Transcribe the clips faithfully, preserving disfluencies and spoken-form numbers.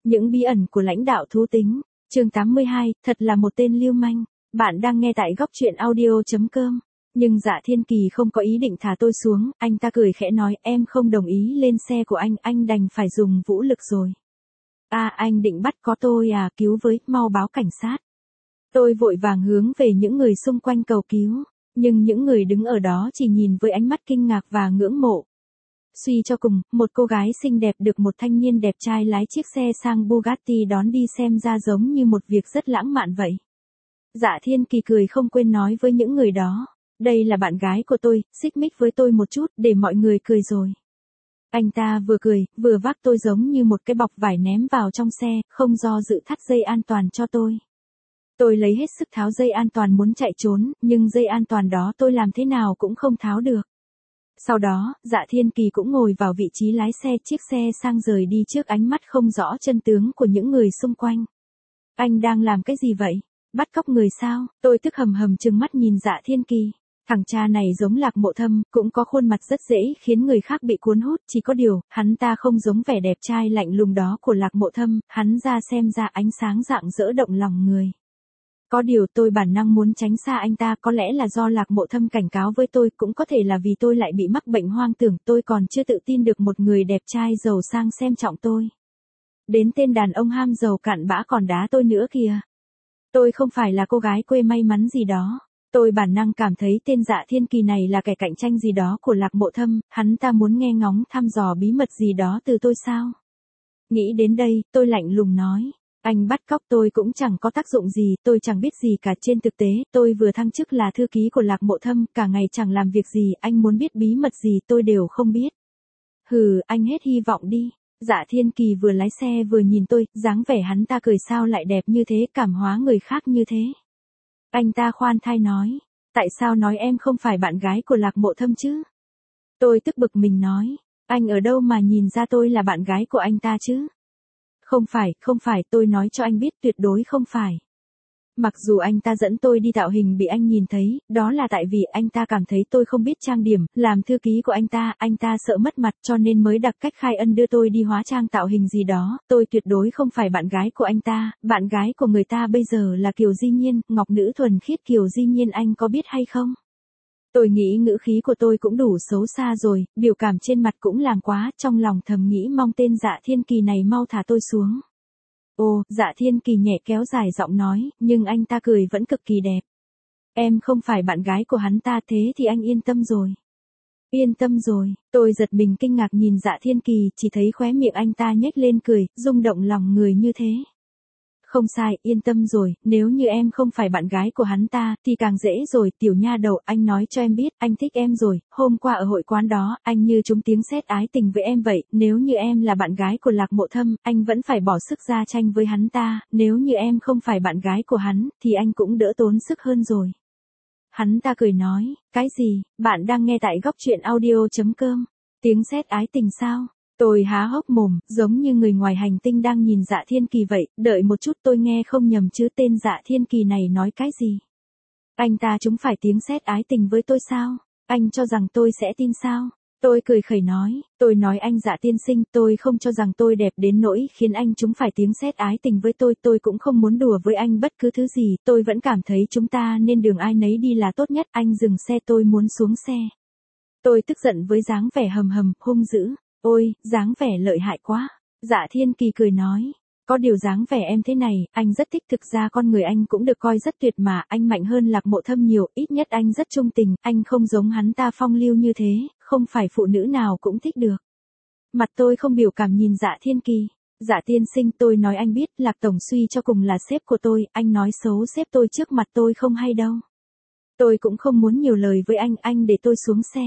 Những bí ẩn của lãnh đạo thú tính. Chương tám mươi hai, thật là một tên lưu manh. Bạn đang nghe tại góc truyện audio chấm com. Nhưng Dạ Thiên Kỳ không có ý định thả tôi xuống, anh ta cười khẽ nói, em không đồng ý lên xe của anh, anh đành phải dùng vũ lực rồi. À, anh định bắt có tôi à, cứu với, mau báo cảnh sát. Tôi vội vàng hướng về những người xung quanh cầu cứu, nhưng những người đứng ở đó chỉ nhìn với ánh mắt kinh ngạc và ngưỡng mộ. Suy cho cùng, một cô gái xinh đẹp được một thanh niên đẹp trai lái chiếc xe sang Bugatti đón đi xem ra giống như một việc rất lãng mạn vậy. Dạ Thiên Kỳ cười không quên nói với những người đó, đây là bạn gái của tôi, xích mích với tôi một chút để mọi người cười rồi. Anh ta vừa cười, vừa vác tôi giống như một cái bọc vải ném vào trong xe, không do dự thắt dây an toàn cho tôi. Tôi lấy hết sức tháo dây an toàn muốn chạy trốn, nhưng dây an toàn đó tôi làm thế nào cũng không tháo được. Sau đó, Dạ Thiên Kỳ cũng ngồi vào vị trí lái xe, chiếc xe sang rời đi trước ánh mắt không rõ chân tướng của những người xung quanh. Anh đang làm cái gì vậy? Bắt cóc người sao? Tôi tức hầm hầm trừng mắt nhìn Dạ Thiên Kỳ. Thằng cha này giống Lạc Mộ Thâm, cũng có khuôn mặt rất dễ khiến người khác bị cuốn hút, chỉ có điều, hắn ta không giống vẻ đẹp trai lạnh lùng đó của Lạc Mộ Thâm, hắn ra xem ra ánh sáng rạng rỡ động lòng người. Có điều tôi bản năng muốn tránh xa anh ta, có lẽ là do Lạc Mộ Thâm cảnh cáo với tôi, cũng có thể là vì tôi lại bị mắc bệnh hoang tưởng, tôi còn chưa tự tin được một người đẹp trai giàu sang xem trọng tôi. Đến tên đàn ông ham giàu cặn bã còn đá tôi nữa kìa. Tôi không phải là cô gái quê may mắn gì đó. Tôi bản năng cảm thấy tên Dạ Thiên Kỳ này là kẻ cạnh tranh gì đó của Lạc Mộ Thâm, hắn ta muốn nghe ngóng thăm dò bí mật gì đó từ tôi sao? Nghĩ đến đây, tôi lạnh lùng nói. Anh bắt cóc tôi cũng chẳng có tác dụng gì, tôi chẳng biết gì cả, trên thực tế, tôi vừa thăng chức là thư ký của Lạc Mộ Thâm, cả ngày chẳng làm việc gì, anh muốn biết bí mật gì tôi đều không biết. Hừ, anh hết hy vọng đi. Dạ Thiên Kỳ vừa lái xe vừa nhìn tôi, dáng vẻ hắn ta cười sao lại đẹp như thế, cảm hóa người khác như thế. Anh ta khoan thai nói, tại sao nói em không phải bạn gái của Lạc Mộ Thâm chứ? Tôi tức bực mình nói, anh ở đâu mà nhìn ra tôi là bạn gái của anh ta chứ? Không phải, không phải, tôi nói cho anh biết tuyệt đối không phải. Mặc dù anh ta dẫn tôi đi tạo hình bị anh nhìn thấy, đó là tại vì anh ta cảm thấy tôi không biết trang điểm, làm thư ký của anh ta, anh ta sợ mất mặt cho nên mới đặc cách khai ân đưa tôi đi hóa trang tạo hình gì đó, tôi tuyệt đối không phải bạn gái của anh ta, bạn gái của người ta bây giờ là Kiều Di Nhiên, ngọc nữ thuần khiết Kiều Di Nhiên, anh có biết hay không? Tôi nghĩ ngữ khí của tôi cũng đủ xấu xa rồi, biểu cảm trên mặt cũng làm quá, trong lòng thầm nghĩ mong tên Dạ Thiên Kỳ này mau thả tôi xuống. Ồ, Dạ Thiên Kỳ nhẹ kéo dài giọng nói, nhưng anh ta cười vẫn cực kỳ đẹp. Em không phải bạn gái của hắn ta, thế thì anh yên tâm rồi. Yên tâm rồi, tôi giật mình kinh ngạc nhìn Dạ Thiên Kỳ, chỉ thấy khóe miệng anh ta nhếch lên cười, rung động lòng người như thế. Không sai, yên tâm rồi, nếu như em không phải bạn gái của hắn ta, thì càng dễ rồi, tiểu nha đầu, anh nói cho em biết, anh thích em rồi, hôm qua ở hội quán đó, anh như trúng tiếng sét ái tình với em vậy, nếu như em là bạn gái của Lạc Mộ Thâm, anh vẫn phải bỏ sức ra tranh với hắn ta, nếu như em không phải bạn gái của hắn, thì anh cũng đỡ tốn sức hơn rồi. Hắn ta cười nói, cái gì, bạn đang nghe tại góc truyện audio chấm com, tiếng sét ái tình sao? Tôi há hốc mồm, giống như người ngoài hành tinh đang nhìn Dạ Thiên Kỳ vậy, đợi một chút tôi nghe không nhầm chứ, tên Dạ Thiên Kỳ này nói cái gì? Anh ta trúng phải tiếng sét ái tình với tôi sao? Anh cho rằng tôi sẽ tin sao? Tôi cười khẩy nói, tôi nói anh Dạ tiên sinh, tôi không cho rằng tôi đẹp đến nỗi khiến anh trúng phải tiếng sét ái tình với tôi, tôi cũng không muốn đùa với anh bất cứ thứ gì, tôi vẫn cảm thấy chúng ta nên đường ai nấy đi là tốt nhất, anh dừng xe, tôi muốn xuống xe. Tôi tức giận với dáng vẻ hầm hầm, hung dữ. Ôi, dáng vẻ lợi hại quá. Dạ Thiên Kỳ cười nói, có điều dáng vẻ em thế này, anh rất thích, thực ra con người anh cũng được coi rất tuyệt mà, anh mạnh hơn Lạc Mộ Thâm nhiều, ít nhất anh rất trung tình, anh không giống hắn ta phong lưu như thế, không phải phụ nữ nào cũng thích được. Mặt tôi không biểu cảm nhìn Dạ Thiên Kỳ. Dạ tiên sinh, tôi nói anh biết, Lạc tổng suy cho cùng là sếp của tôi, anh nói xấu sếp tôi trước mặt tôi không hay đâu. Tôi cũng không muốn nhiều lời với anh, anh để tôi xuống xe.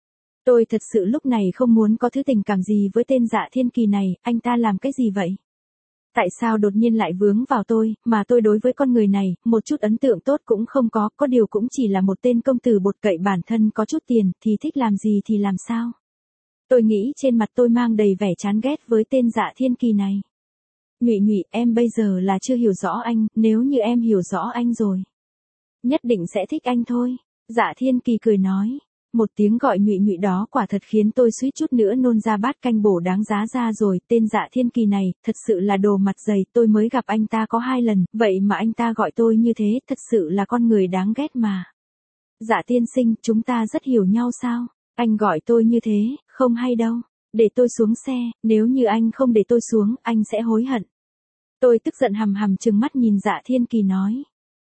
Tôi thật sự lúc này không muốn có thứ tình cảm gì với tên Dạ Thiên Kỳ này, anh ta làm cái gì vậy? Tại sao đột nhiên lại vướng vào tôi, mà tôi đối với con người này, một chút ấn tượng tốt cũng không có, có điều cũng chỉ là một tên công tử bột cậy bản thân có chút tiền, thì thích làm gì thì làm sao? Tôi nghĩ trên mặt tôi mang đầy vẻ chán ghét với tên Dạ Thiên Kỳ này. Nhụy nhụy, em bây giờ là chưa hiểu rõ anh, nếu như em hiểu rõ anh rồi, nhất định sẽ thích anh thôi. Dạ Thiên Kỳ cười nói. Một tiếng gọi nhụy nhụy đó quả thật khiến tôi suýt chút nữa nôn ra bát canh bổ đáng giá ra rồi. Tên Dạ Thiên Kỳ này, thật sự là đồ mặt dày. Tôi mới gặp anh ta có hai lần, vậy mà anh ta gọi tôi như thế, thật sự là con người đáng ghét mà. Dạ tiên sinh, chúng ta rất hiểu nhau sao? Anh gọi tôi như thế, không hay đâu. Để tôi xuống xe, nếu như anh không để tôi xuống, anh sẽ hối hận. Tôi tức giận hằm hằm trừng mắt nhìn Dạ Thiên Kỳ nói.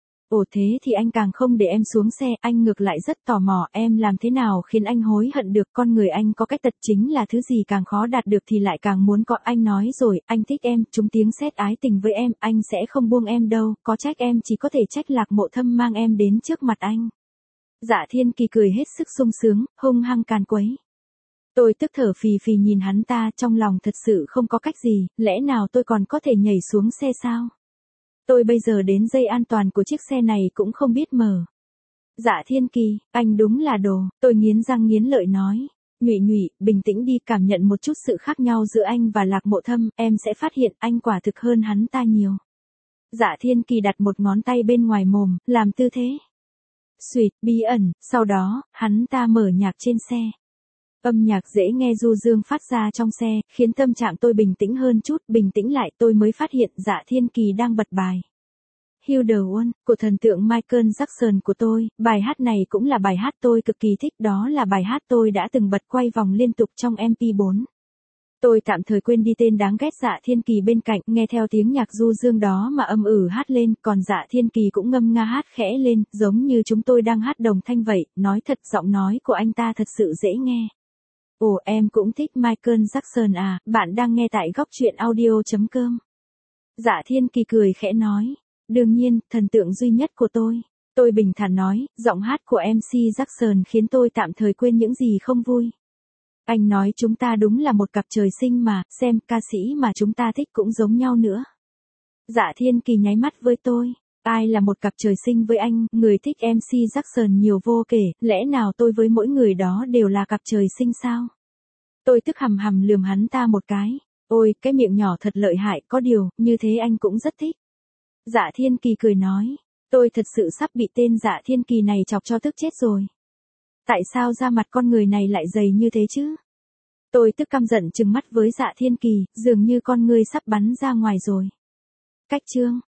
Ồ thế thì anh càng không để em xuống xe, anh ngược lại rất tò mò em làm thế nào khiến anh hối hận được. Con người anh có cái tật chính là thứ gì càng khó đạt được thì lại càng muốn có. Anh nói rồi, anh thích em, trúng tiếng sét ái tình với em, anh sẽ không buông em đâu, có trách em chỉ có thể trách Lạc Mộ Thâm mang em đến trước mặt anh. Dạ Thiên Kỳ cười hết sức sung sướng, hung hăng càn quấy. Tôi tức thở phì phì nhìn hắn ta, trong lòng thật sự không có cách gì, lẽ nào tôi còn có thể nhảy xuống xe sao? Tôi bây giờ đến dây an toàn của chiếc xe này cũng không biết mở. Dạ Thiên Kỳ, anh đúng là đồ, tôi nghiến răng nghiến lợi nói. Nhụy nhụy, bình tĩnh đi, cảm nhận một chút sự khác nhau giữa anh và Lạc Mộ Thâm, em sẽ phát hiện anh quả thực hơn hắn ta nhiều. Dạ Thiên Kỳ đặt một ngón tay bên ngoài mồm, làm tư thế. Xuyệt, bí ẩn, sau đó, hắn ta mở nhạc trên xe. Âm nhạc dễ nghe du dương phát ra trong xe, khiến tâm trạng tôi bình tĩnh hơn chút. Bình tĩnh lại tôi mới phát hiện Dạ Thiên Kỳ đang bật bài Heal the One của thần tượng Michael Jackson của tôi. Bài hát này cũng là bài hát tôi cực kỳ thích, đó là bài hát tôi đã từng bật quay vòng liên tục trong em pê bốn. Tôi tạm thời quên đi tên đáng ghét Dạ Thiên Kỳ bên cạnh, nghe theo tiếng nhạc du dương đó mà âm ử hát lên, còn Dạ Thiên Kỳ cũng ngâm nga hát khẽ lên, giống như chúng tôi đang hát đồng thanh vậy. Nói thật, giọng nói của anh ta thật sự dễ nghe. Ồ, em cũng thích Michael Jackson à? Bạn đang nghe tại góc truyện audio chấm com. Dạ Thiên Kỳ cười khẽ nói. Đương nhiên, thần tượng duy nhất của tôi. Tôi bình thản nói, giọng hát của em xê Jackson khiến tôi tạm thời quên những gì không vui. Anh nói chúng ta đúng là một cặp trời sinh mà, xem, ca sĩ mà chúng ta thích cũng giống nhau nữa. Dạ Thiên Kỳ nháy mắt với tôi. Ai là một cặp trời sinh với anh, người thích em xê Jackson nhiều vô kể, lẽ nào tôi với mỗi người đó đều là cặp trời sinh sao? Tôi tức hầm hầm lườm hắn ta một cái. Ôi, cái miệng nhỏ thật lợi hại, có điều, như thế anh cũng rất thích. Dạ Thiên Kỳ cười nói. Tôi thật sự sắp bị tên Dạ Thiên Kỳ này chọc cho tức chết rồi. Tại sao da mặt con người này lại dày như thế chứ? Tôi tức căm giận trừng mắt với Dạ Thiên Kỳ, dường như con ngươi sắp bắn ra ngoài rồi. Cách chương